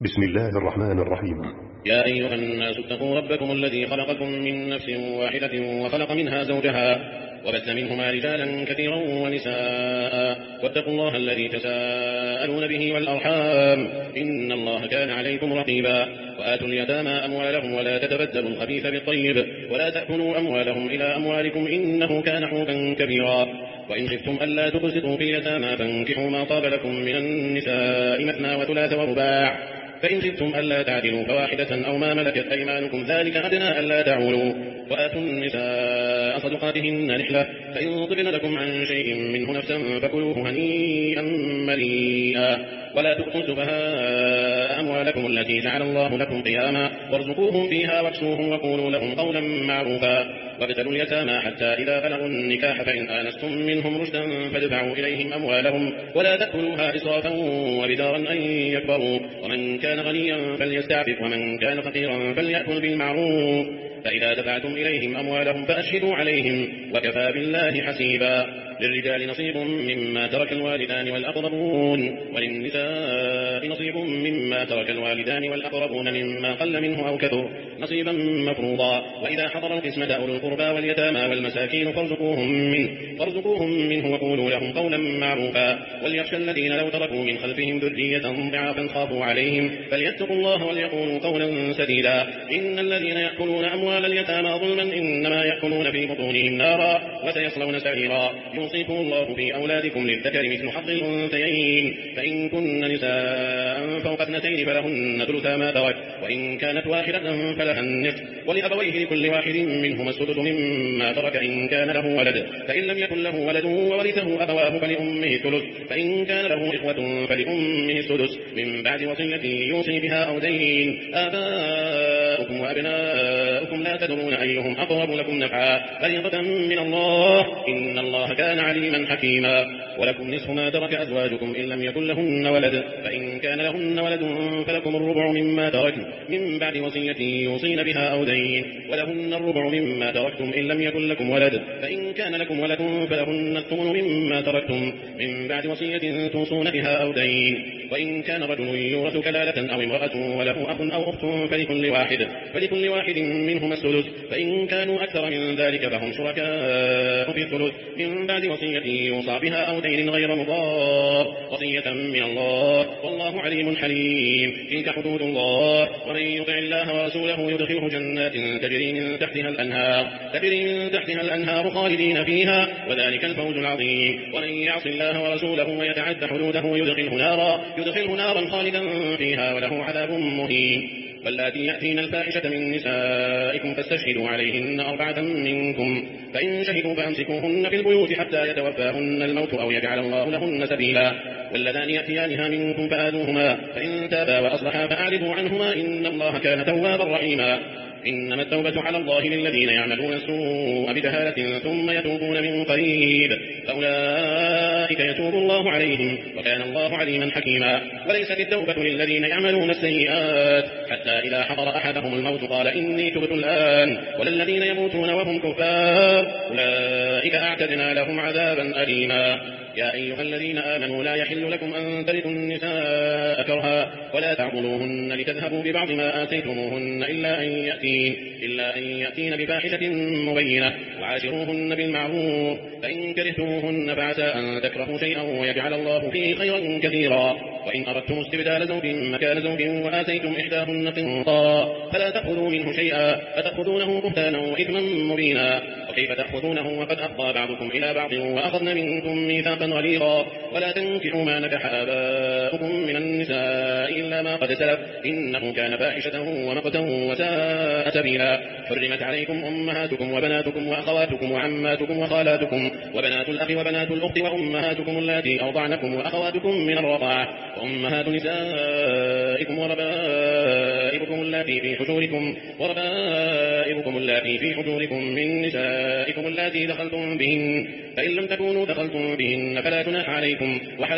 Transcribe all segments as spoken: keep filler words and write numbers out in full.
بسم الله الرحمن الرحيم. يا أيها الناس اتقوا ربكم الذي خلقكم من نفس واحدة وخلق منها زوجها وبث منهما رجالا كثيرا ونساء واتقوا الله الذي تساءلون به والأرحام إن الله كان عليكم رقيبا. وآتوا اليتامى أموالهم ولا تتبدلوا الخبيث بالطيب ولا تأكلوا أموالهم إلى أموالكم إنه كان حوبا كبيرا. وإن خفتم ألا تقسطوا في اليتامى فانكحوا ما طاب لكم من النساء مثنى وثلاث ورباع فإن خفتم ألا تعدلوا فواحدة أو ما ملكت أيمانكم ذلك أدنى ألا تعولوا. وآتوا النساء صدقاتهن نحلة فإن طبن لكم عن شيء منه نفسا فكلوه هنيئا مريئا. ولا تؤتوا السفهاء أموالكم التي جعل الله لكم قياما وارزقوهم فيها واكسوهم وقولوا لهم قولا معروفا. وابتلوا اليتامى حتى إذا بلغوا النكاح فإن آنستم منهم رشدا فادفعوا إليهم أموالهم ولا تأكلوها إسرافا وبدارا أن يكبروا. ومن كان غنيا فليستعفف ومن كان فقيرا فليأكل بالمعروف. فإذا دفعتم إليهم أموالهم فأشهدوا عليهم وكفى بالله حسيبا. للرجال نصيب مما ترك الوالدان والأقربون وللنساء نصيب مما ترك الوالدان والأقربون مما قل منه أو كثر نصيبا مفروضا. وإذا حضر القسمة أولو القربى واليتامى والمساكين فارزقوهم منه, فارزقوهم منه وقولوا لهم قولا معروفا. وليخشى الذين لو تركوا من خلفهم ذرية ضعافا خافوا عليهم فليتقوا الله وليقولوا قولا سديدا. إن الذين يأكلون أموال اليتامى ظلما إنما يأكلون في بطونهم نارا وسيصلون سعيرا. يوصيكم الله في أولادكم للذكر مثل حظ الأنثيين فإن كن نساء فوق اثنتين فلهن ثلثا ما ترك وإن كانت واحدة فلها النصف ولأبويه لكل واحد منهما السدس مما ترك إن كان له ولد فإن لم يكن له ولد وورثه أبواه فلأمه الثلث فإن كان له إخوة فلأمه السدس من بعد وصية يوصي بها أو دين. آباؤكم وأبناؤكم لا تدرون أيهم أقرب لكم نفعا فريضة من الله إن الله كان عليما حكيما. ولكم نصف ما ترك أزواجكم إن لم يكن لهن ولد فإن كان لهن ولد فلكم الربع مما تركن من بعد وصية يوصين بها أو دين. ولهن الربع مما تركتم إن لم يكن لكم ولد فإن كان لكم ولد فلهن الثمن مما تركتم من بعد وصية توصون بها أو دين. وإن كان رجل يورث كلالة أو امرأة وله أخ أو أخت فلكل واحد فلكل واحد منهما الثلث فإن كانوا أكثر من ذلك فهم شركاء في الثلث من بعد وصية يوصى بها أو دين غير مضار وصية من الله والله عليم حليم. تلك حدود الله ومن يطع الله ورسوله يدخله جنات تجري من تحتها الأنهار تجري من تحتها الأنهار خالدين فيها وذلك الفوز العظيم. ومن يعص الله ورسوله ويتعد حدوده يدخله نارا يدخله نارا خالدا فيها وله عذاب مهين. واللاتي يأتين الفاحشة من نسائكم فاستشهدوا عليهن أربعة منكم فإن شهدوا فأمسكوهن في البيوت حتى يتوفاهن الموت أو يجعل الله لهن سبيلا. واللذان يأتيانها منكم فآذوهما فإن تابا وأصلحا فأعرضوا عنهما إن الله كان توابا رحيما. إنما التوبة على الله للذين يعملون السوء بجهالة ثم يتوبون من قريب فأولئك يتوب الله عليهم وكان الله عليما حكيما. وليست التوبة للذين يعملون السيئات حتى إذا حضر أحدهم الموت قال إني تبت الآن وللذين يموتون وهم كفار أولئك أعتدنا لهم عذابا أليما. يا أيها الذين آمنوا لا يحل لكم أن ترثوا النساء كرها ولا تعضلوهن لتذهبوا ببعض ما آتيتموهن إلا أن يأتين, إلا أن يأتين بفاحشة مبينة وعاشروهن بالمعروف فإن كرهتموهن فعسى أن تكرهوا شيئا ويجعل الله فيه خيرا كثيرا. وإن أردتم استبدال زوج مكان زوج وآتيتم إحداهن قنطا فلا تأخذوا منه شيئا فتأخذونه بهتانا وإثما مبينا. وكيف تأخذونه وقد أفضى بعضكم إلى بعض وأخذن منكم ميثاقا غليظا. ولا تنكحوا ما نكح آباؤكم من النساء إلا ما قد سلف إنه كان فاحشة ومقتا وساء سبيلا. حرمت عليكم أمهاتكم وبناتكم وأخواتكم وعماتكم وخالاتكم وبنات الأخ وبنات الأخت وأمهاتكم اللاتي أرضعنكم وأخواتكم من الرضاعة وأمهات نسائكم وربائبكم اللاتي في حجوركم وربائبكم اللاتي في حجوركم من نسائكم اللاتي دخلتم بهن فإن لم تكونوا دخلتم بهن فلا جناح عليكم،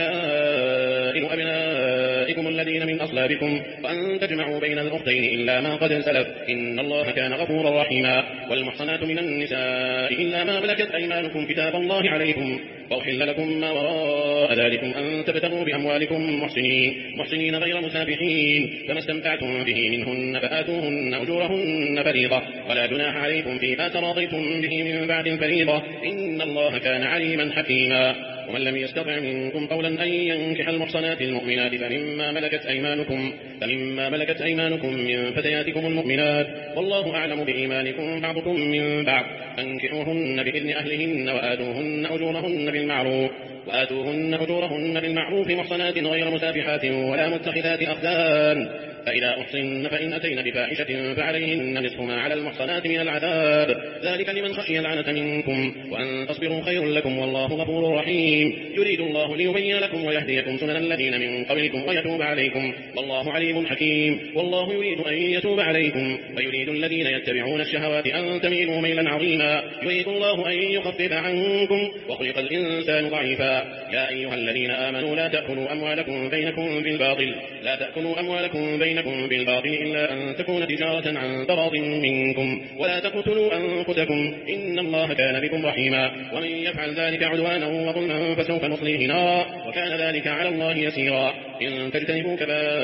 وحلائل أبنائكم الذين من أصلابكم، وأن تجمعوا بين الأختين إلا ما قد سلف، إن الله كان غفورا رحيما. والمحصنات من النساء إلا ما ملكت أيمانكم كتاب الله عليكم، وأحل لكم ما وراء ذلكم أن تبتغوا بأموالكم محسنين محسنين غير مسافحين، فما استمتعتم به منهن فآتوهن أجورهن فريضة، ولا جناح عليكم فيما تراضيتم به من بعد الفريضة، إن الله كان عليما حكيما. ومن لم يستطع منكم قولا أن ينكح المحصنات المؤمنات فمما ملكت أيمانكم فمما ملكت أيمانكم من فتياتكم المؤمنات، والله أعلم بإيمانكم بعضكم من بعض، فانكحوهن بإذن أهلهن وآتوهن أجورهن بالمعروف وآتوهن أجورهن بالمعروف محصنات غير مسافحات ولا متخذات أخدان، فإذا أحصن فإن أتين بفاحشة فعليهن نصف ما على المحصنات من العذاب، ذلك لمن خشي العنة منكم، وأن تصبروا خير لكم والله غفور رحيم. يريد الله ليبين لكم ويهديكم سنن الذين من قبلكم ويتوب عليكم، والله عليم حكيم. والله يريد أن يتوب عليكم ويريد الذين يتبعون الشهوات أن تميلوا ميلا عظيما، يريد الله أن يخفف عنكم وخلق الإنسان ضعيفا. يا أيها الذين آمنوا لا تأكلوا أموالكم بينكم بالباطل لا تأكلوا أموالكم بينكم بالباطل إلا أن تكون تجارة عن تراض منكم، ولا تقتلوا أنفسكم إن الله كان بكم رحيما. ومن يفعل ذلك عدوانا وظلما فسوف نصليه نارا وكان ذلك على الله يسيرا. إن تجتنبوا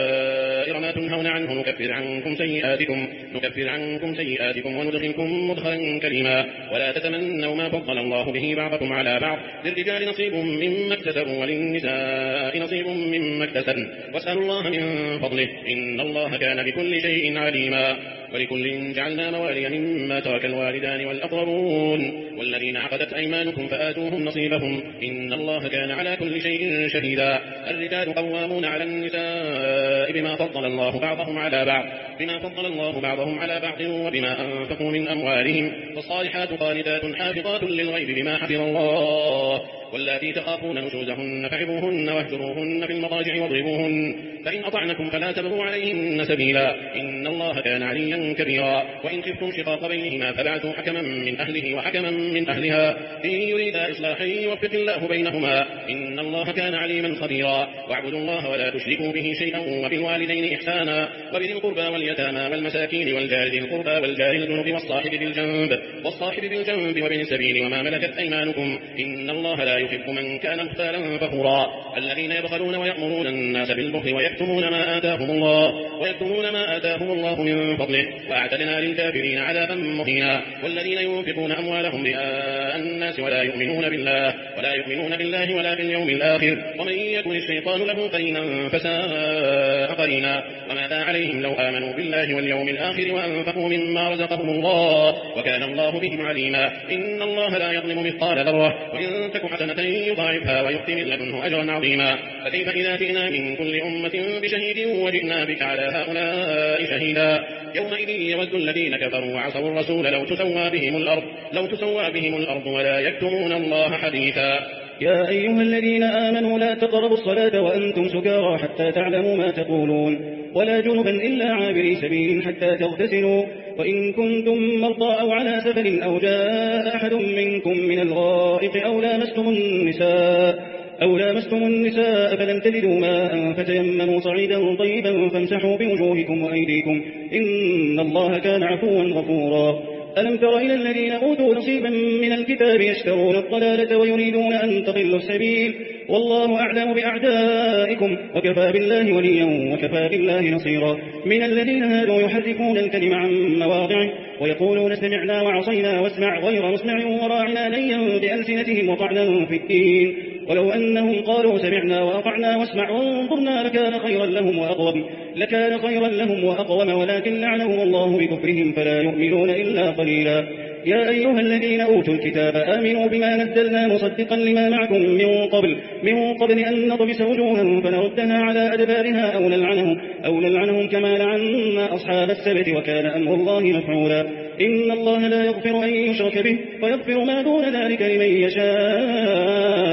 كبائر ما تنهون عنه نكفر عنكم سيئاتكم نكفر عنكم سيئاتكم وندخلكم مدخلا كريما. ولا تتمنوا ما فضل الله به بعضكم على بعض، للرجال نصيب مما اكتسبوا وللنساء نصيب مما اكتسبن، واسألوا الله من فضله إن الله كان بكل شيء عليما. ولكل جعلنا موالي مما ترك الوالدان والأقربون والذين عقدت أيمانكم فآتوهم نصيبهم إن الله كان على كل شيء شهيدا. الرجال قوامون على النساء بما فضل الله بعضهم على بعض بما فضل الله بعضهم على بعض وبما أنفقوا من أموالهم، فالصالحات قانتات حافظات للغيب بما حفظ الله. واللاتي تخافون نشوزهن فعظوهن واهجروهن في المضاجع واضربوهن، فإن أطعنكم فلا تبغوا عليهن سبيلا إن الله كان عليا كبيرا. وإن خفتم شقاق بينهما فبعثوا حكما من أهله وحكما من أهلها إن يريدا إصلاحا يوفق الله بينهما إن الله كان عليما خبيرا. واعبدوا الله ولا تشركوا به شيئا وبالوالدين إحسانا وبذي القربى واليتامى والمساكين والجار ذي القربى والجار الجنب والصاحب بالجنب والصاحب بالجنب وابن السبيل وما ملكت أيمانكم إن الله لا يحب من كان مختالا فخورا. الذين يبخلون ويأمرون الناس بالبخل ويكتمون ما آتاهم الله ويكتمون ما آتاهم الله من فضله وأعتدنا للكافرين عذابا مهينا. والذين ينفقون أموالهم رئاء الناس ولا يؤمنون بالله ولا يؤمنون بالله ولا باليوم الآخر ومن يكن الشيطان له قرينا فساء قرينا. وماذا عليهم لو آمنوا بالله واليوم الآخر وأنفقوا مما رزقهم الله وكان الله بهم عليما. إن الله لا يظلم مثقال ذرة وإن تك حسنة يضاعفها ويؤتي من لدنه أجرا عظيما. فكيف إذا جئنا من كل أمة بشهيد وجئنا بك على هؤلاء شهيدا. يومئذ يود الذين كفروا وعصوا الرسول لو تسوى بهم الأرض لو تسوى بهم الأرض ولا يكتمون الله حديثا. يا أيها الذين آمنوا لا تقربوا الصلاة وأنتم سكارى حتى تعلموا ما تقولون ولا جنبا إلا عابري سبيل حتى تغتسلوا وإن كنتم مرضى أو على سفر أو جاء أحد منكم من الغائط أو لامستم النساء أو لامستم النساء فلم تجدوا ماء فتيمموا صعيدا طيبا فامسحوا بوجوهكم وأيديكم إن الله كان عفوا غفورا. ألم تر إلى الذين أوتوا نصيبا من الكتاب يشترون الضلالة ويريدون أن تضلوا السبيل والله أعلم بأعدائكم وكفى بالله وليا وكفى بالله نصيرا. من الذين هادوا يحرفون الكلم عن مواضعه ويقولون سمعنا وعصينا واسمع غير مسمع وراعنا ليا بألسنتهم وطعنا في الدين ولو أنهم قالوا سمعنا وأطعنا واسمع وانظرنا لكان خيرا لهم وأقوم لكان خيرا لهم وأقوم ولكن لعنهم الله بكفرهم فلا يؤمنون إلا قليلا. يا أيها الذين أوتوا الكتاب آمنوا بما نزلنا مصدقا لما معكم من قبل من قبل أن نطمس وجوها فنردها على أدبارها أو نلعنهم, أو نلعنهم كما لعنا أصحاب السبت وكان أمر الله مفعولا. إن الله لا يغفر أن يشرك به ويغفر ما دون ذلك لمن يشاء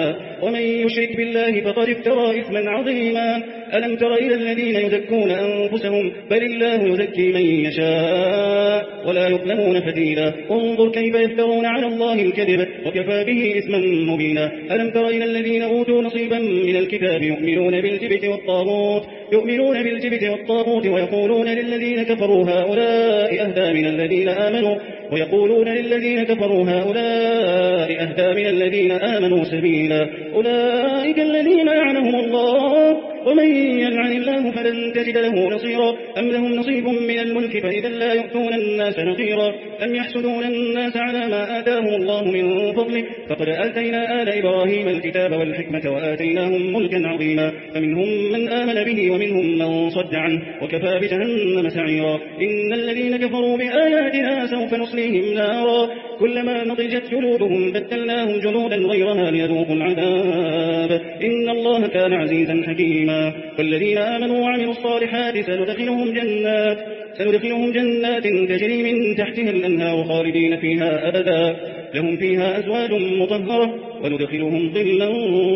ومن يشرك بالله فقد افترى إثما عظيما. ألم تر إلى الذين يزكون أنفسهم بل الله يزكي من يشاء ولا يظلمون فتيلا. انظر كيف يفترون على الله الكذب وكفى به إثما مبينا. ألم تر إلى الذين أوتوا نصيبا من الكتاب يؤمنون بالجبت والطاغوت يؤمنون بالجبت والطاغوت ويقولون للذين كفروا هؤلاء أهدى من الذين آمنوا ويقولون للذين كفروا هؤلاء أهدى من الذين آمنوا سبيلا. أولئك الذين لعنهم الله ومن يلعن الله فلن تجد له نصيرا. أم لهم نصيب من الملك فإذا لا يؤتون الناس نقيرا. أم يحسدون الناس على ما آتاهم الله من فضله فقد آتينا آل إبراهيم الكتاب والحكمة وآتيناهم ملكا عظيما. فمنهم من آمن به ومنهم من صد عنه وكفى بجهنم سعيرا. إن الذين كفروا بآياتنا سوف نصليهم نارا كلما نضجت جلودهم بدلناهم جلودا غيرها ليذوقوا العذاب إن الله كان عزيزا حكيما. والذين آمنوا وعملوا الصالحات سندخلهم جنات سندخلهم جنات تجري من تحتها الأنهار خالدين فيها أبدا لهم فيها أزواج مطهرة وندخلهم ظلا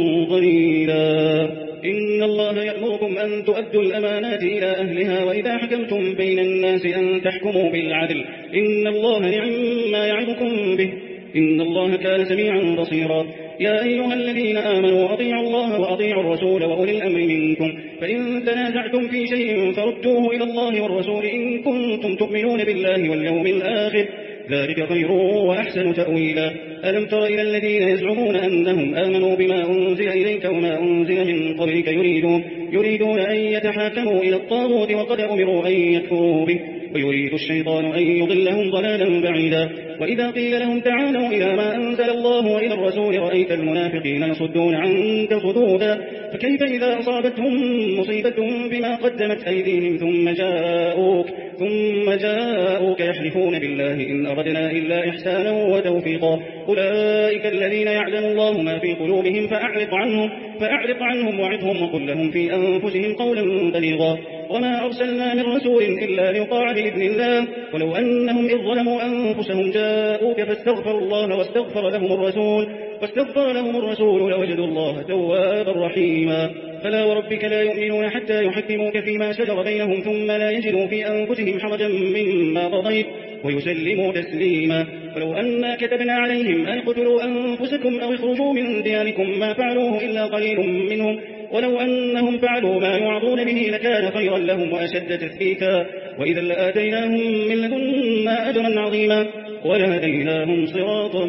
ظليلا. إن الله يأمركم أن تؤدوا الأمانات إلى أهلها وإذا حكمتم بين الناس أن تحكموا بالعدل إن الله نعم ما يعظكم به إن الله كان سميعا بصيرا. يا أيها الذين آمنوا أطيعوا الله وأطيعوا الرسول وأولي الأمر منكم فإن تنازعتم في شيء فردوه إلى الله والرسول إن كنتم تؤمنون بالله واليوم الآخر ذلك خير وأحسن تأويلا. ألم تر إلى الذين يزعمون أنهم آمنوا بما أنزل إليك وما أنزل من قبلك يريدون, يريدون أن يتحاكموا إلى الطاغوت وقد أمروا أن يكفروا به ويريد الشيطان أن يضلهم ضلالا بعيدا. وإذا قيل لهم تعالوا إلى ما أنزل الله وإلى الرسول رأيت المنافقين يصدون عنك صدودا. فكيف إذا أصابتهم مصيبة بما قدمت أيديهم ثم جاءوك ثم جاءوك يحلفون بالله إن أردنا إلا إحسانا وتوفيقا. أولئك الذين يعلم الله ما في قلوبهم فأعرض عنهم فأعرض عنهم وعظهم وقل لهم في أنفسهم قولا بليغا. وما أرسلنا من رسول إلا ليطاع بإذن الله ولو أنهم إذ ظلموا أنفسهم جاءوك فاستغفروا الله واستغفر لهم الرسول واستغفر لهم الرسول لوجدوا الله توابا رحيما. فلا وربك لا يؤمنون حتى يحكموك فيما شجر بينهم ثم لا يجدوا في أنفسهم حرجا مما قضيت ويسلموا تسليما. ولو أنا كتبنا عليهم أن اقتلوا أنفسكم أو اخرجوا من دياركم ما فعلوه إلا قليل منهم ولو أنهم فعلوا ما يوعظون به لكان خيرا لهم وأشد تثبيتا وإذا لآتيناهم من لدنا أجرا عظيما ولهديناهم صراطا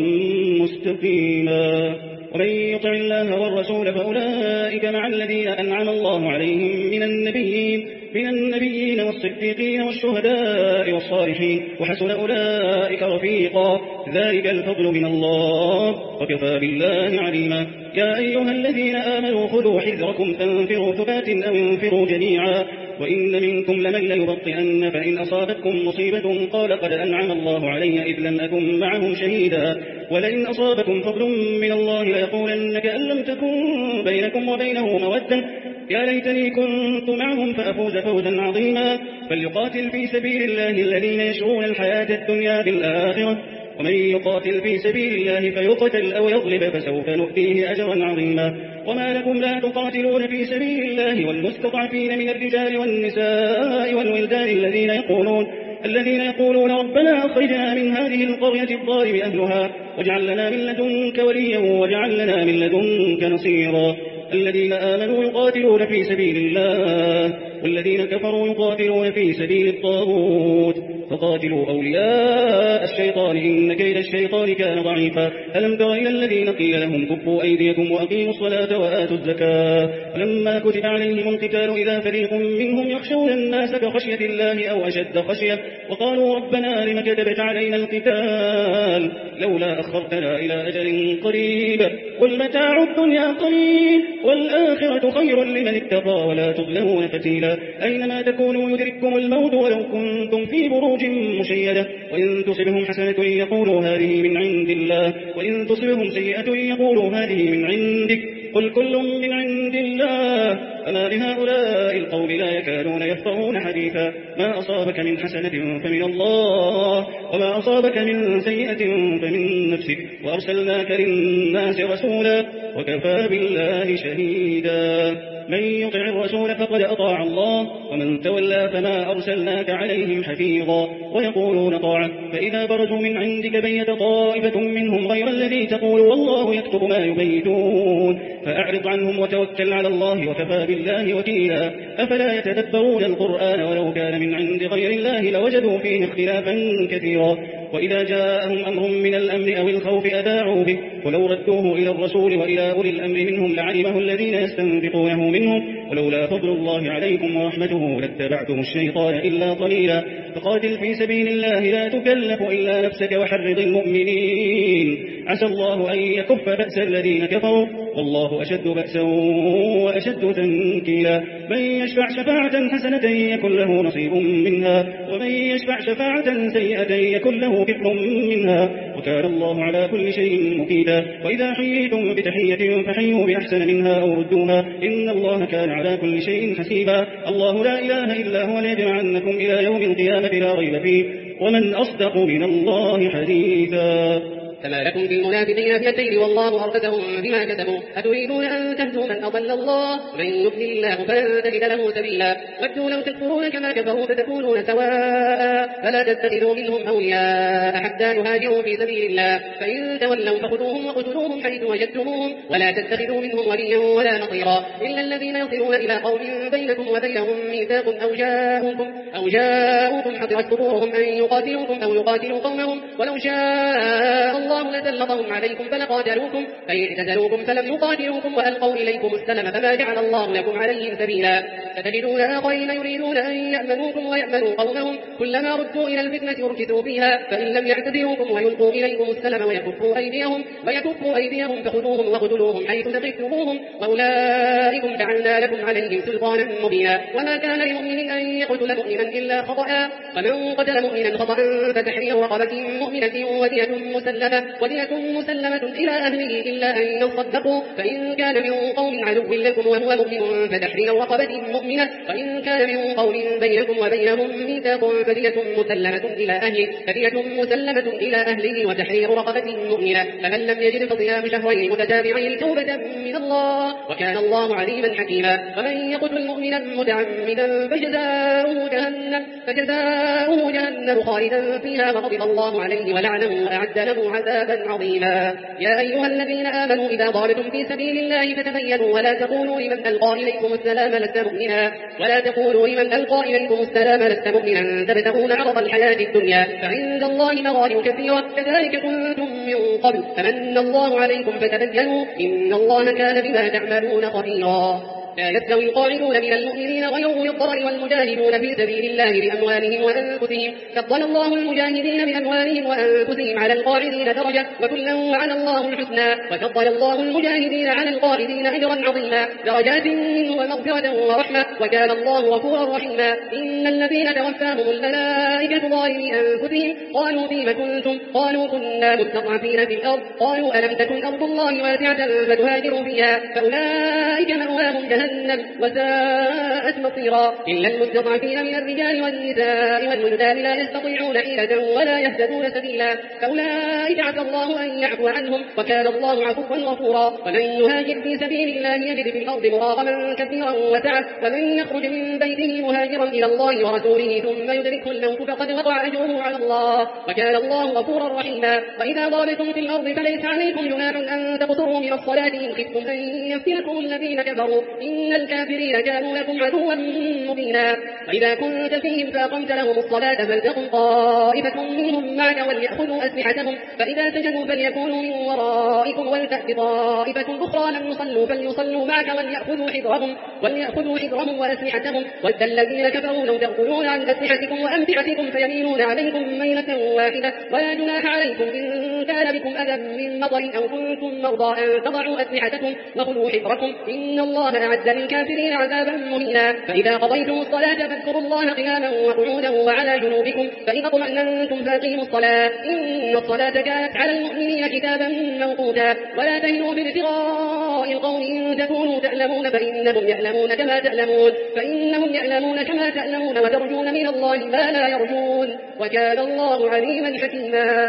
مستقيما. ومن يطع الله والرسول فأولئك مع الذين أنعم الله عليهم من النبيين من النبيين والصديقين والشهداء والصالحين وحسن أولئك رفيقا ذلك الفضل من الله وكفى بالله عليما. يا أيها الذين آمنوا خذوا حذركم فانفروا ثبات أو انفروا جميعا وإن منكم لمن ليبطئن فإن أصابتكم مصيبة قال قد أنعم الله علي إذ لم أكن معهم شهيدا ولئن أصابكم فضل من الله ليقولن كأن لم تكن بينكم وبينه مودة يا ليتني كنت معهم فأفوز فوزا عظيما. فليقاتل في سبيل الله الذين يشرون الحياة الدنيا بالآخرة ومن يقاتل في سبيل الله فيقتل أو يغلب فسوف نؤتيه أجرا عظيما. وما لكم لا تقاتلون في سبيل الله والمستضعفين من الرجال والنساء والولدان الذين يقولون الذين يقولون ربنا أخرجنا من هذه القرية الظالم أهلها واجعل لنا من لدنك وليا واجعل لنا من لدنك نصيرا. الذين آمنوا يقاتلون في سبيل الله والذين كفروا يقاتلون في سبيل الطاغوت فقاتلوا أولياء الشيطان إن كيد الشيطان كان ضعيفا. ألم تر إلى الذين قيل لهم كفوا أيديكم وأقيموا الصلاة وآتوا الزكاة ولما كتب عليهم القتال إذا فريق منهم يخشون الناس كخشية الله أو أشد خشية وقالوا ربنا لم كتبت علينا القتال لولا أخرتنا إلى أجل قريب قل متاع الدنيا قليل والآخرة خير لمن اتقى ولا تظلمون فتيلا. أينما تكونوا يدرككم الموت ولو كنتم في بروج مشيدة وإن تصبهم حسنة يقولوا هذه من عند الله وإن تصبهم سيئة يقولوا هذه من عندك قل كل من عند الله فما لهؤلاء القوم لا يكادون يفقهون حديثا. ما أصابك من حسنة فمن الله وما أصابك من سيئة فمن نفسك وأرسلناك للناس رسولا وكفى بالله شهيدا. من يطع الرسول فقد أطاع الله ومن تولى فما أرسلناك عليهم حفيظا. ويقولون طاعة فإذا برزوا من عندك بيت طائفة منهم غير الذي تقول والله يكتب ما يبيتون فأعرض عنهم وتوكل على الله وكفى بالله وكيلا. أفلا يتدبرون القرآن ولو كان من عند غير الله لوجدوا فيه اختلافا كثيرا. وإذا جاءهم أمر من الأمن أو الخوف أذاعوا به ولو ردوه إلى الرسول وإلى أولي الأمر منهم لعلمه الذين يستنبطونه منهم ولولا فضل الله عليكم ورحمته لاتبعتم الشيطان إلا قليلا. فقاتل في سبيل الله لا تكلف إلا نفسك وحرض المؤمنين عسى الله أن يكف بأس الذين كفروا والله أشد بأسا وأشد تنكيلا. من يشفع شفاعة حسنة يكن له نصيب منها ومن يشفع شفاعة سيئة يكن له كفر منها وكان الله على كل شيء مقيتا. وإذا حييتم بتحية فحيوا بأحسن منها أو ردوها إن الله كان على كل شيء حسيبا. الله لا إله إلا هو ليجمعنكم إلى يوم القيامة لا ريب فيه ومن أصدق من الله حديثا. فما لكم في المنافقين فئتين والله أركسهم بما كسبوا أتريدون أن تهدوا من أضل الله من يضلل الله فلن تجد له سبيلا. ودوا لو تكفرون كما كفروا فتكونون سواء فلا تتخذوا منهم أولياء حتى يهاجروا في سبيل الله فإن تولوا فخذوهم وقتلوهم حيث وجدتموهم ولا تتخذوا منهم وليا ولا نصيرا إلا الذين يصلون إلى قوم بينكم وبينهم ميثاق أو جاءوكم أو جاءوكم حضرت صدورهم أن يقاتلوكم أو يقاتلوا قومهم ولو شاء الله الله لسلطهم عليكم فلقاتلوكم فإن اعتزلوكم فلم يقاتلوكم وألقوا إليكم السلم فما جعل الله لكم عليهم سبيلا. فتجدون آخرين يريدون أن يأمنوكم ويأمنوا قومهم كلما ردوا إلى الفتنة أركسوا فيها فإن لم يعتزلوكم ويلقوا إليكم السلم ويكفوا أيديهم ويكفوا أيديهم فخذوهم وقتلوهم حيث ثقفتموهم وأولئكم جعلنا لكم عليهم سلطانا مبينا. وما كان لمؤمن أن يقتل مؤمنا إلا خطأ ومن قتل مؤمنا خطأ فتحرير رقبة مؤمنة ودية مسلمة ودية مسلمة إلى أهله إلا أن يصدقوا فإن كان من قوم عدو لكم وهو مؤمن فتحرير رقبة مؤمنة وإن كان من قوم بينكم وبينهم ميثاق فدية مسلمة إلى أهله فدية مسلمة إلى أهله وتحرير رقبة مؤمنة فمن لم يجد فصيام شهرين متتابعين توبة من الله وكان الله عليما حكيما. ومن يقتل مؤمنا متعمدا فجزاؤه جهنم فجزاؤه جهنم خالدا فيها وغضب الله عليه ولعنه وأعد له عذابا عظيما. يا أيها الذين آمنوا إذا ضربتم في سبيل الله فتبينوا ولا تقولوا لمن ألقى إليكم السلام لست مؤمنا ولا تقولوا لمن ألقى إليكم السلام لست مؤمنا تبتغون عرض الحياة الدنيا فعند الله مغانم كثيرة كذلك كنتم من قبل فمن الله عليكم فتبينوا إن الله كان بما تعملون خبيرا. لا يستوي القاعدون من المؤمنين غير أولي الضرر والمجاهدون في سبيل الله بأموالهم وأنفسهم فضل الله المجاهدين بأموالهم وأنفسهم على القاعدين درجة وكلا وعلى الله الحسنى وفضل الله المجاهدين على القاعدين أجرا عظيما درجات منه ومغفرة ورحمة وكان الله غفورا رحيما. إن الذين توفاهم الملائكة ظالمي أنفسهم قالوا فيم كنتم قالوا كنا مستضعفين في الأرض قالوا ألم تكن أرض الله واسعة فتهاجروا فيها فأولئك مأواهم جهنم وساءت مصيرا. إلا المستضعفين من الرجال والنساء والولدان لا يستطيعون حيلة ولا يهتدون سبيلا فأولئك عسى الله أن يعفو عنهم وكان الله عفوا غفورا. ومن يهاجر في سبيل الله يجد في الأرض مراغما كثيرا وسعة ومن يخرج من بيته مهاجرا إلى الله ورسوله ثم يدركه الموت فقد وقع أجره على الله وكان الله غفورا رحيما. وإذا ضربتم في الأرض فليس عليكم جناح أن تقصروا من الصلاة إن خفتم أن يفتنكم الذين كفروا إن الكافرين كانوا لكم عدوا مبينا. وإذا كنت فيهم فأقمت لهم الصلاة فلتقم طائفة منهم معك وليأخذوا أسلحتهم فإذا سجدوا فليكونوا من ورائكم ولتأت طائفة أخرى لم يصلوا فليصلوا معك وليأخذوا حذرهم وليأخذوا حذرهم وأسلحتهم ود الذين كفروا لو تغفلون عن أسلحتكم وأمتعتكم فيميلون عليكم ميلة واحدة ولا جناح عليكم إن كان بكم أذى من مطر أو كنتم مرضى أن تضعوا أسلحتكم وخذوا حذركم إن الله أعد للكافرين عذابا مهينا. فإذا قضيتم الصلاة فاذكروا الله قياما وقعودا وعلى جنوبكم فإذا اطمأننتم فأقيموا الصلاة إن الصلاة كانت على المؤمنين كتابا موقوتا. ولا تهنوا بابتغاء القوم إن تكونوا تألمون فإنهم يألمون كما تألمون فإنهم يألمون كما تألمون وترجون من الله ما لا يرجون وكان الله عليما حكيما.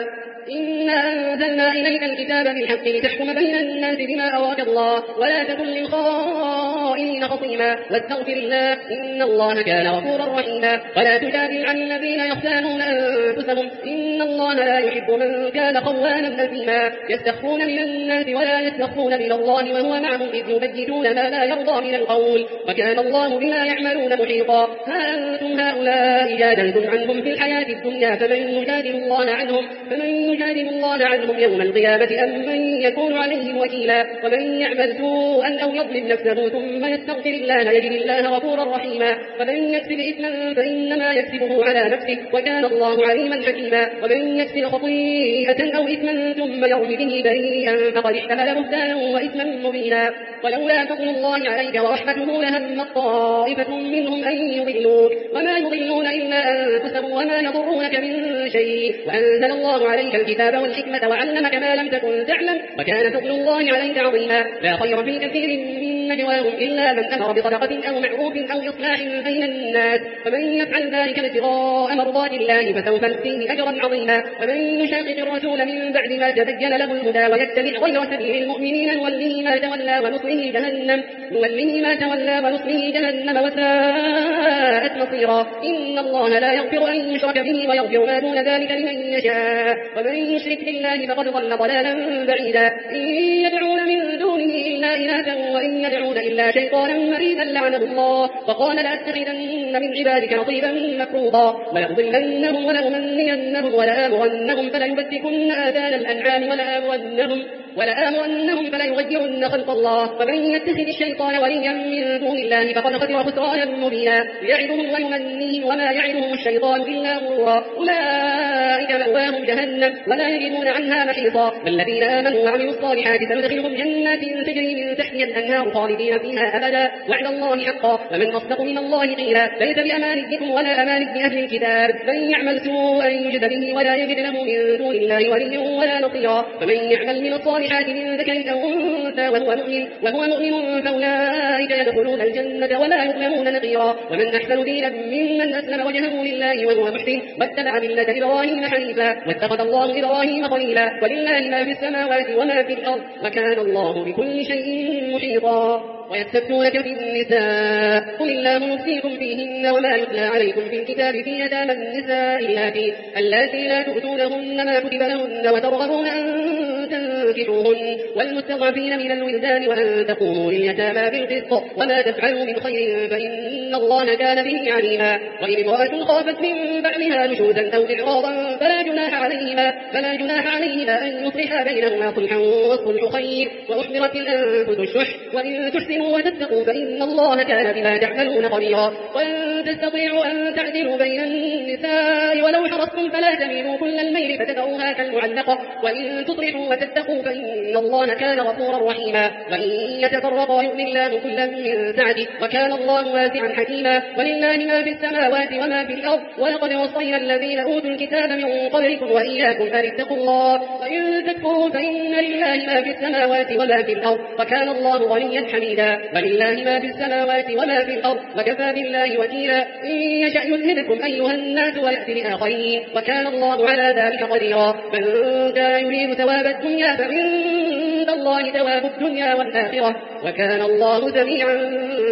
إنا أنزلنا إليك الكتاب بالحق لتحكم بين الناس بما أراك الله ولا تكن للخائنين خصيما واستغفر الله إن الله كان غفورا رحيما ولا تجادل عن الذين يختانون أنفسهم إن الله لا يحب من كان خوانا أثيما يستخفون من الناس ولا يستخفون من الله وهو معهم إذ يبدلون ما لا يرضى من القول وكان الله بما يعملون محيطا ها أنتم هؤلاء جادلتم عنهم في الحياة الدنيا فمن يجادل الله عنهم فمن يجادل الله عنهم يوم القيامة أم من يكون عليهم وكيلا ومن يعمل سوءا أو يظلم نفسه ثم يستغفر الله يجد الله غفورا رحيما ومن يكسب إثما فإنما يكسبه على نفسه وكان الله عليما حكيما ومن يكسب خطيئة أو إثما ثم يرمي به بريئا فقد احتمل بهتانا وإثما مبينا ولولا فضل الله عليك ورحمته لهم طائفة منهم أن يضلوك وما يضلون إلا أنفسهم وما يضرونك من شيء وأنزل الله عليك الكتاب والحكمة وعلمك ما لم تكن تعلم وكان فضل الله عليك عظيما لا خير في كثير من نجواهم إلا من أمر بصدقة أو معروف أو إصلاح بين الناس ومن يفعل ذلك ابتغاء مرضات الله فسوف نؤتيه أجرا عظيما ومن يشاقق الرسول من بعد ما تبين له الهدى ويتبع غير سبيل المؤمنين نوله ما تولى ونصله جهنم نوله ما تولى ونصله جهنم وساءت مصيرا إن الله لا يغفر أن يشرك به ويغفر ما دون ذلك لمن يشاء ومن يشرك بالله فقد ضل ضلالا بعيدا إن يدعون من دونه إلا إناثا وإن يدعون إلا شيطانا مريدا لعنه الله وقال لأتخذن من عبادك نصيبا مفروضا ولأضلنهم ولأمنينهم ولآمرنهم فليبتكن آذان الأنعام ولآمرنهم ولآمرنهم فليغيرن خلق الله ومن يتخذ الشيطان وليا من دون الله فقد خسر خسرانا مبينا يعدهم ويمنيهم وما يعدهم الشيطان إلا غرورا أولئك مأواهم جهنم ولا يجدون عنها محيصا الذين آمنوا وعملوا الصالحات سندخلهم جنات تجري من تحتها الأنهار خالدين فيها أبدا وعد الله حقا ومن أصدق من الله قيلا ليس بأمانيكم ولا أماني أهل الكتاب من يعمل سوءا يجد به ولا يجد له من دون الله وليا ولا نصيرا فمن يعمل من الصالحات من ذكر أو أنثى وهو مؤمن وهو مؤمن فأولئك يدخلون الجنة ولا يظلمون نقيرا ومن أحسن دينا ممن أسلم وجهه لله وهو محسن واتبع ملة إبراهيم حنيفا واتخذ الله إبراهيم خليلا ولله ما في السماوات وما في الأرض وكان الله بكل شيء محيطا ويستفتونك في النساء قل الله يفتيكم فيهن وما يتلى عليكم في الكتاب في يتامى النساء اللاتي اللاتي لا تؤتونهن ما كتب لهن وترغبون أن تنكحوهن والمستضعفين من الولدان وأن تقوموا لليتامى بالقسط وما تفعلوا من خير فإن الله كان به عليما وإن امرأة خافت من بعلها نشوزا أو إعراضا فلا جناح عليهما فلا جناح عليهما أن يصلحا بينهما صلحا والصلح خير وأحضرت الأنفس الشح وإن تحسنوا وتتقوا فإن الله كان بما تعملون خبيرا وأن تستطيعوا أن تعدلوا بين النساء ولو حرصتم فلا تميلوا كل الميل فتذروها كالمعلقة وإن تصلحوا وتتقوا فإن الله كان غفورا رحيما وإن يتفرقا يؤمن الله كلا من سعته وكان الله واسعا حكيما ولله ما في السماوات وما في الأرض ولقد وصينا الذين أوتوا الكتاب من قبلكم وإياكم أن اتقوا الله وإن تكفروا فإن لله ما في السماوات وما في الأرض وكان الله غنيا حميدا ولله ما في السماوات وما في الأرض وكفى بالله وكيلا إن يشأ يذهبكم أيها الناس ويأتي بآخرين وكان الله على ذلك قديرا من كان يريد ثواب الدنيا فعند الله ثواب الدنيا والآخرة وكان الله سميعا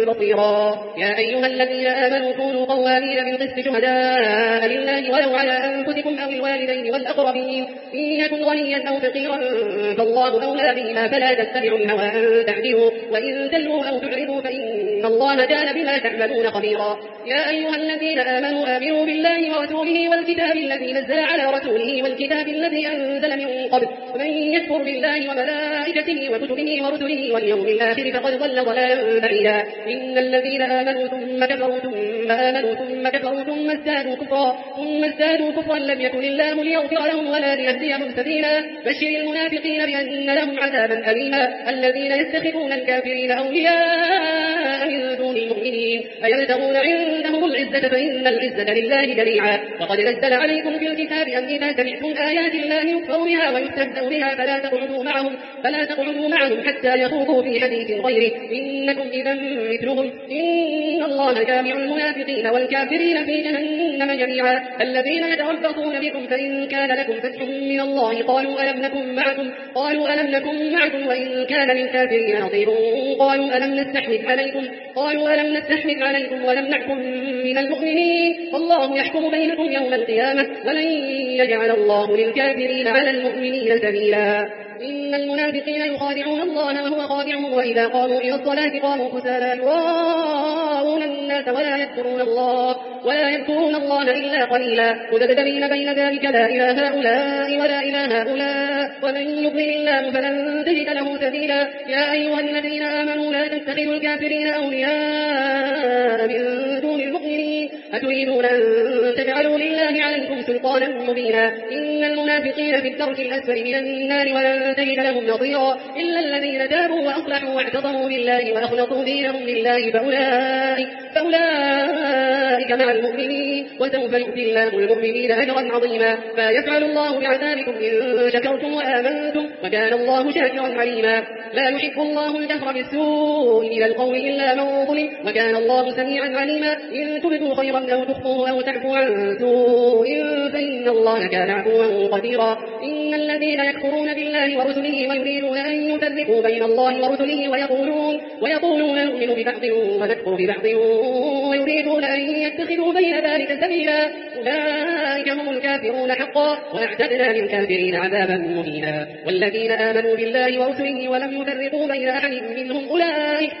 بصيرا يا أيها الذين آمنوا كونوا قوامين بالقسط شهداء لله ولو على أنفسكم أو الوالدين والأقربين إن يكن غنيا أو فقيرا فالله أولى بهما فلا تتبعوا الهوى أن تعدلوا وإن تلوا أو تعرضوا فإن الله كان بما تعملون خبيرا يا أيها الذين آمنوا آمنوا بالله ورسوله والكتاب الذي نزل على رسوله والكتاب الذي أنزل من قبل ومن يكفر بالله وملائكته وكتبه ورسله واليوم الآخر فقد ضل ضلالا بعيدا إن الذين آمنوا ثم كفروا ثم آمنوا ثم كفروا ثم ازدادوا كفرا ثم ازدادوا كفرا لم يكن الله ليغفر لهم ولا ليهديهم سبيلا بشر المنافقين بأن لهم عذابا أليما الذين يتخذون الكافرين أولياء من دون المؤمنين أيبتغون عندهم العزة فإن العزة لله جميعا وقد نزل عليكم في الكتاب أن إذا سمعتم آيات الله يكفر بها ويستهزأ بها فلا تقعدوا معهم فلا تقعدوا معهم حتى يخوضوا في حديث غيره إنكم إذا مثلهم إن الله جامع المنافقين والكافرين في جهنم جميعا الذين يتربصون بكم فإن كان لكم فتح من الله قالوا ألم نكن معكم قالوا ألم نكن معكم وإن كان للكافرين نصيب قالوا ألم نستحوذ عليكم قالوا ألم نستحوذ عليكم ولم نكن من المؤمنين والله يحكم بينكم يوم القيامة ولن يجعل الله للكافرين على المؤمنين سبيلا إن المنافقين يخادعون الله وهو خادعهم وإذا قاموا إلى الصلاة قاموا كسالى يراءون الناس ولا يذكرون الله ولا يذكرون الله إلا قليلا مذبذبين بين ذلك لا إله هؤلاء ولا إله هؤلاء ومن يضلل الله فلن تجد له سبيلا يا أيها الذين آمنوا لا تتخذوا الكافرين أولياء من دون المؤمنين أتريدون أن تجعلوا لله عليكم سلطانا مبينا إن المنافقين في الدرك الأسفل من النار ولن تجد لهم نصيرا إلا الذين تابوا وأصلحوا واعتصموا بالله وأخلصوا دينهم لله فأولئك, فأولئك مع المؤمنين وسوف يؤتي الله المؤمنين أجرا عظيما ما يفعل الله بعذابكم إن شكرتم وآمنتم وكان الله شاكرا عليما لا يحب الله الجهر بالسوء من القول إلا من ظلم وكان الله سميعا عليما إن تبدوا خيرا أو تخفوه أو تعفوا عن سوء فإن الله كان عفوا قديرا إن الذين يكفرون بالله ورسله ويريدون أن يفرقوا بين الله ورسله ويقولون, ويقولون نؤمن ببعض ونكفر ببعض ويريدون أن يتخذوا بين ذلك سبيلا أولئك هم الكافرون حقا وأعتدنا للكافرين عذابا مهينا والذين آمنوا بالله ورسله ولم يفرقوا بين أحد منهم أولئك,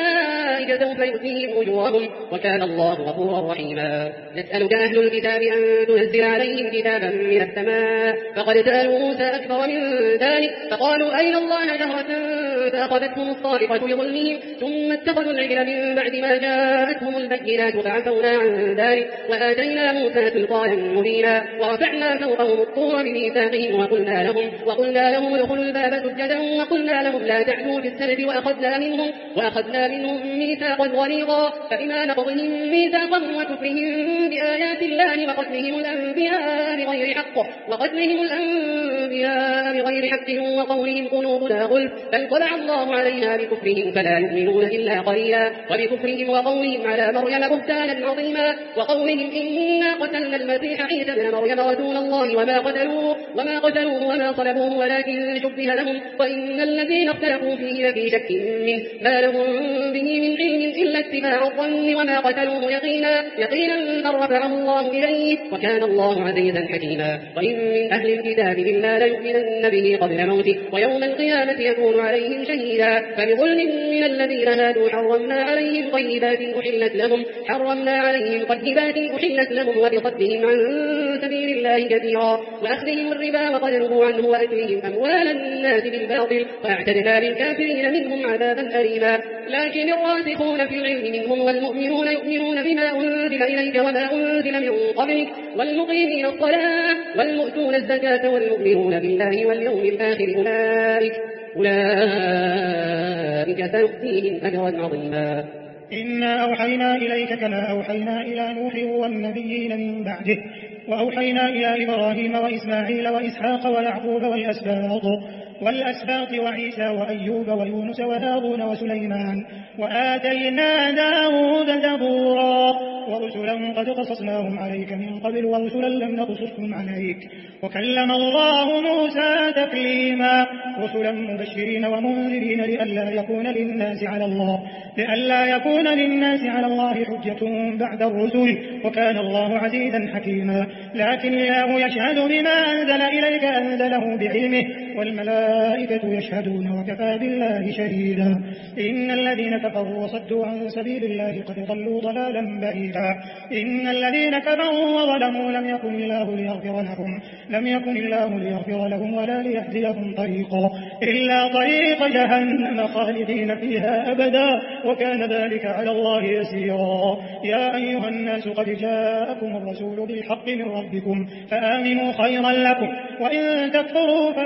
أولئك سوف يؤتيهم أجورهم وكان الله غفورا رحيما يسألك أهل الكتاب أن تنزل عليهم كتابا من السماء فقد سألوا موسى أكبر من ذلك فقالوا أين الله جهرة فأخذتهم الصاعقة بظلمهم ثم اتخذوا العجل من بعد ما جاءتهم البينات فعفونا عن ذلك وآتينا موسى سلطانا مبينا ورفعنا فوقهم الطور بميثاقهم وقلنا لهم, وقلنا لهم ادخلوا الباب سجدا وقلنا لهم لا تعدوا في السبت وأخذنا منهم, وأخذنا منهم ميثاقا غليظا فبما نقضهم ميثاقهم وكفرهم بآيات الله وقتلهم الأنبياء بغير حق وقتلهم الأنبياء بغير حق وقولهم قلوبنا غلف بل طلع الله عليها بكفرهم فلا يؤمنون إلا قليلا وبكفرهم وقولهم على مريم بهتانا عظيما وقولهم إنا قتلنا المسيح عيسى ابن مريم رسول الله وما قتلوه وما قتلوه وما صلبوه ولكن شبه لهم وإن الذين اختلفوا فيه لفي شك منه ما لهم به من علم إلا اتباع الظن وما قتلوه يقينا يقينا بل رفعه الله إليه وكان الله عزيزا حكيما وإن من أهل الكتاب إلا ليؤمنن به قبل موته ويوم القيامة يكون عليهم شهيدا فبظلم من الذين هادوا حرمنا عليهم طيبات أحلت لهم حرمنا عليهم طيبات أحلت لهم وبصدهم عن سبيل الله كثيرا وأخذهم الربا وقد نهوا عنه وأكلهم أموال الناس بالباطل وأعتدنا للكافرين منهم عذابا أليما لكن الراسخون في العلم منهم والمؤمنون يؤمنون بما أنزل إليك وما أنزل من قبلك والمقيمين الصلاة والمؤتون الزكاة والمؤمنون بالله واليوم الآخر أولئك أولئك سنؤتيهم أجرا عظيما إنا أوحينا إليك كما أوحينا إلى نوح والنبيين من بعده وأوحينا إلى إبراهيم وإسماعيل وإسحاق ويعقوب والأسباط والأسباط وعيسى وأيوب ويونس وهارون وسليمان وآتينا داود زبورا ورسلا قد قصصناهم عليك من قبل ورسلا لم نقصصهم عليك وكلم الله موسى تكليما رسلا مبشرين ومنذرين لئلا يكون للناس على الله لئلا يكون للناس على الله حجة بعد الرسل وكان الله عزيزا حكيما لكن الله يشهد بما أنزل إليك أنزله بعلمه والملائكة يشهدون وكفى بالله شهيدا إن الذين كفروا وصدوا عن سبيل الله قد ضلوا ضلالا بعيدا إن الذين كفروا وظلموا لم يكن الله ليغفر لهم لم يكن الله ليغفر لهم ولا ليهديهم طريقا إلا طريق جهنم خالدين فيها أبدا وكان ذلك على الله يسيرا يا أيها الناس قد جاءكم الرسول بالحق من ربكم فآمنوا خيرا لكم وإن تكفروا فإن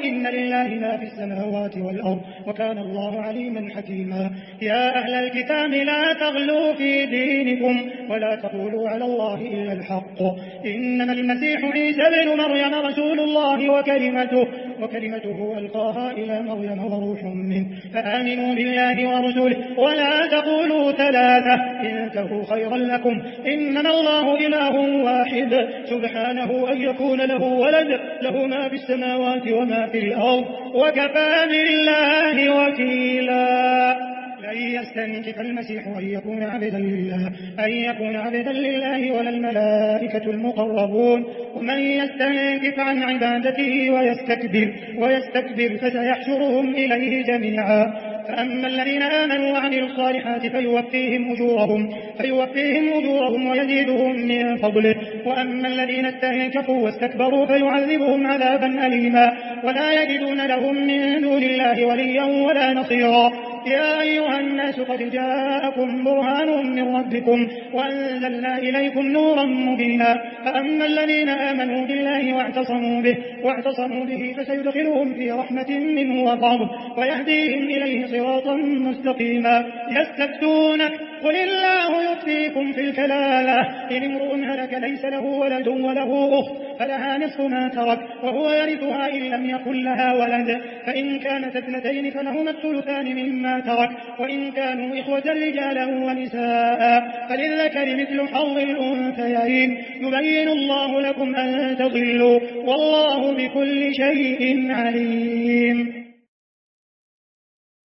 ولله ما في السماوات والأرض وكان الله عليما حكيما. يا أهل الكتاب لا تغلوا في دينكم ولا تقولوا على الله إلا الحق إنما المسيح عيسى بن مريم رسول الله وكلمته وكلمته ألقاها إلى مريم وروح منه فآمنوا بالله ورسوله ولا تقولوا ثلاثة انتهوا خيرا لكم إنما الله إله واحد سبحانه أن يكون له ولد له ما في السماوات وما في الأرض وكفى بالله وكيلا. لن يستنكف المسيح أن يكون عبدا لله أن يكون عبدا لله ولا الملائكة المقربون ومن يستنكف عن عبادته ويستكبر ويستكبر فسيحشرهم إليه جميعا. فأما الذين آمنوا وعملوا الصالحات فيوفيهم أجورهم فيوفيهم أجورهم ويزيدهم من فضله وأما الذين استنكفوا واستكبروا فيعذبهم عذابا أليما ولا يجدون لهم من دون الله وليا ولا نصيرا. يا أيها الناس قد جاءكم برهان من ربكم وأنزلنا إليكم نورا مبينا. فأما الذين آمنوا بالله واعتصموا به واعتصموا به فسيدخلهم في رحمة منه وفضل ويهديهم إليه صراطا مستقيما. يستفتونك قل الله يفتيكم في الكلالة إن امرؤ هلك ليس له ولد وله أخت فلها نصف ما ترك وهو يرثها إن لم يكن لها ولد فإن كانت اثنتين فلهما الثلثان مما ترك وإن كانوا إخوة رجالا ونساء فللذكر مثل حظ الأنثيين يبين الله لكم أن تضلوا والله بكل شيء عليم.